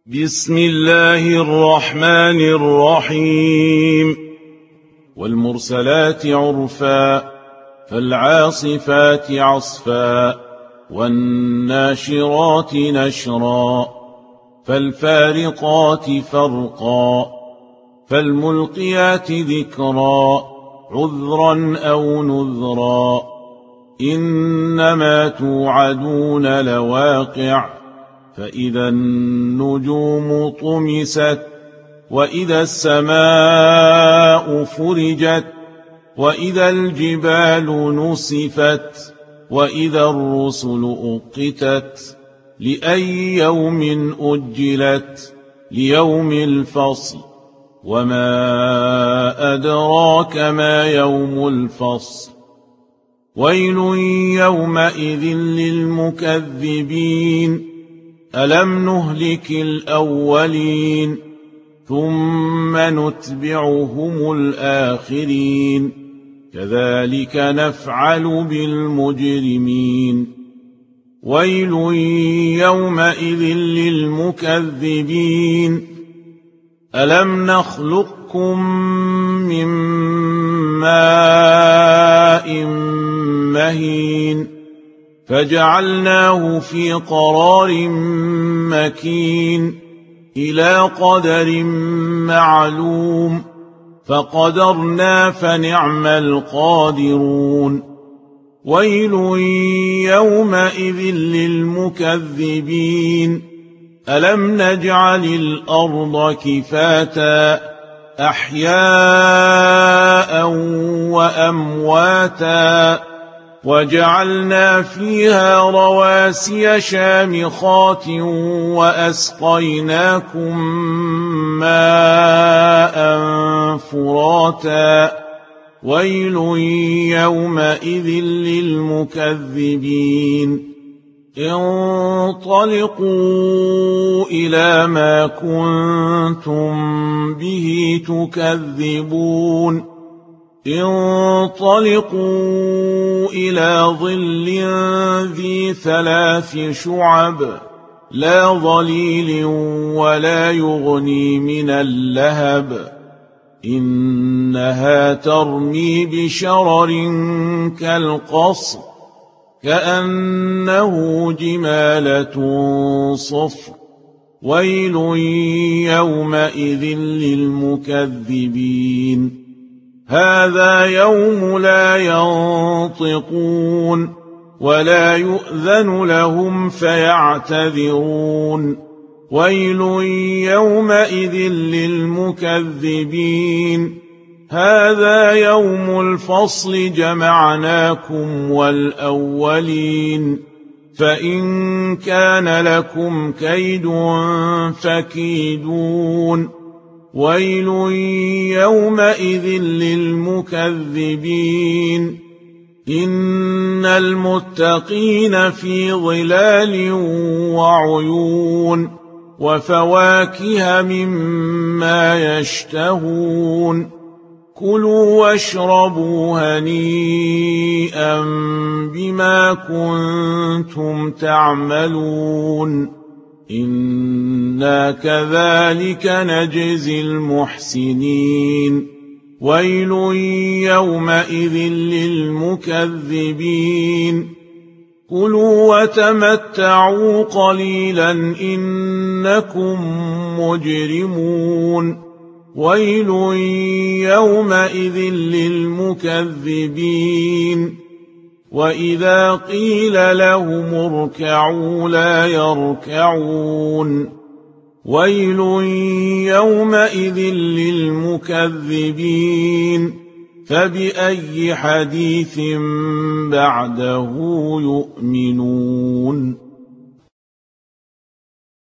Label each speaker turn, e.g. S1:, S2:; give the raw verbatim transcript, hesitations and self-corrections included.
S1: بسم الله الرحمن الرحيم والمرسلات عرفا فالعاصفات عصفا والناشرات نشرا فالفارقات فرقا فالملقيات ذكرا عذرا أو نذرا إنما توعدون لواقع فإذا النجوم طمست وإذا السماء فرجت وإذا الجبال نسفت وإذا الرسل أقتت لأي يوم أجلت ليوم الفصل وما أدراك ما يوم الفصل ويل يومئذ للمكذبين ألم نهلك الأولين ثم نتبعهم الآخرين كذلك نفعل بالمجرمين ويل يومئذ للمكذبين ألم نخلقكم من ماء مهين فجعلناه في قرار مكين إلى قدر معلوم فقدرنا فنعم القادرون ويل يومئذ للمكذبين ألم نجعل الأرض كفاتا أحياء وأمواتا وجعلنا فيها رواسي شامخات وأسقيناكم ماء فراتا ويل يومئذ للمكذبين انطلقوا إلى ما كنتم به تكذبون انطلقوا إلى ظل ذي ثلاث شعب لا ظليل ولا يغني من اللهب إنها ترمي بشرر كالقصر كأنه جمالة صفر ويل يومئذ للمكذبين هذا يوم لا ينطقون ولا يؤذن لهم فيعتذرون ويل يومئذ للمكذبين هذا يوم الفصل جمعناكم والأولين فإن كان لكم كيد فكيدون ويل يومئذ للمكذبين إن المتقين في ظلال وعيون وفواكه مما يشتهون كلوا واشربوا هنيئا بما كنتم تعملون إنا كذلك نجزي المحسنين ويل يومئذ للمكذبين كلوا وتمتعوا قليلا إنكم مجرمون ويل يومئذ للمكذبين وإذا قيل لهم اركعوا لا يركعون ويل يومئذ للمكذبين فبأي حديث بعده يؤمنون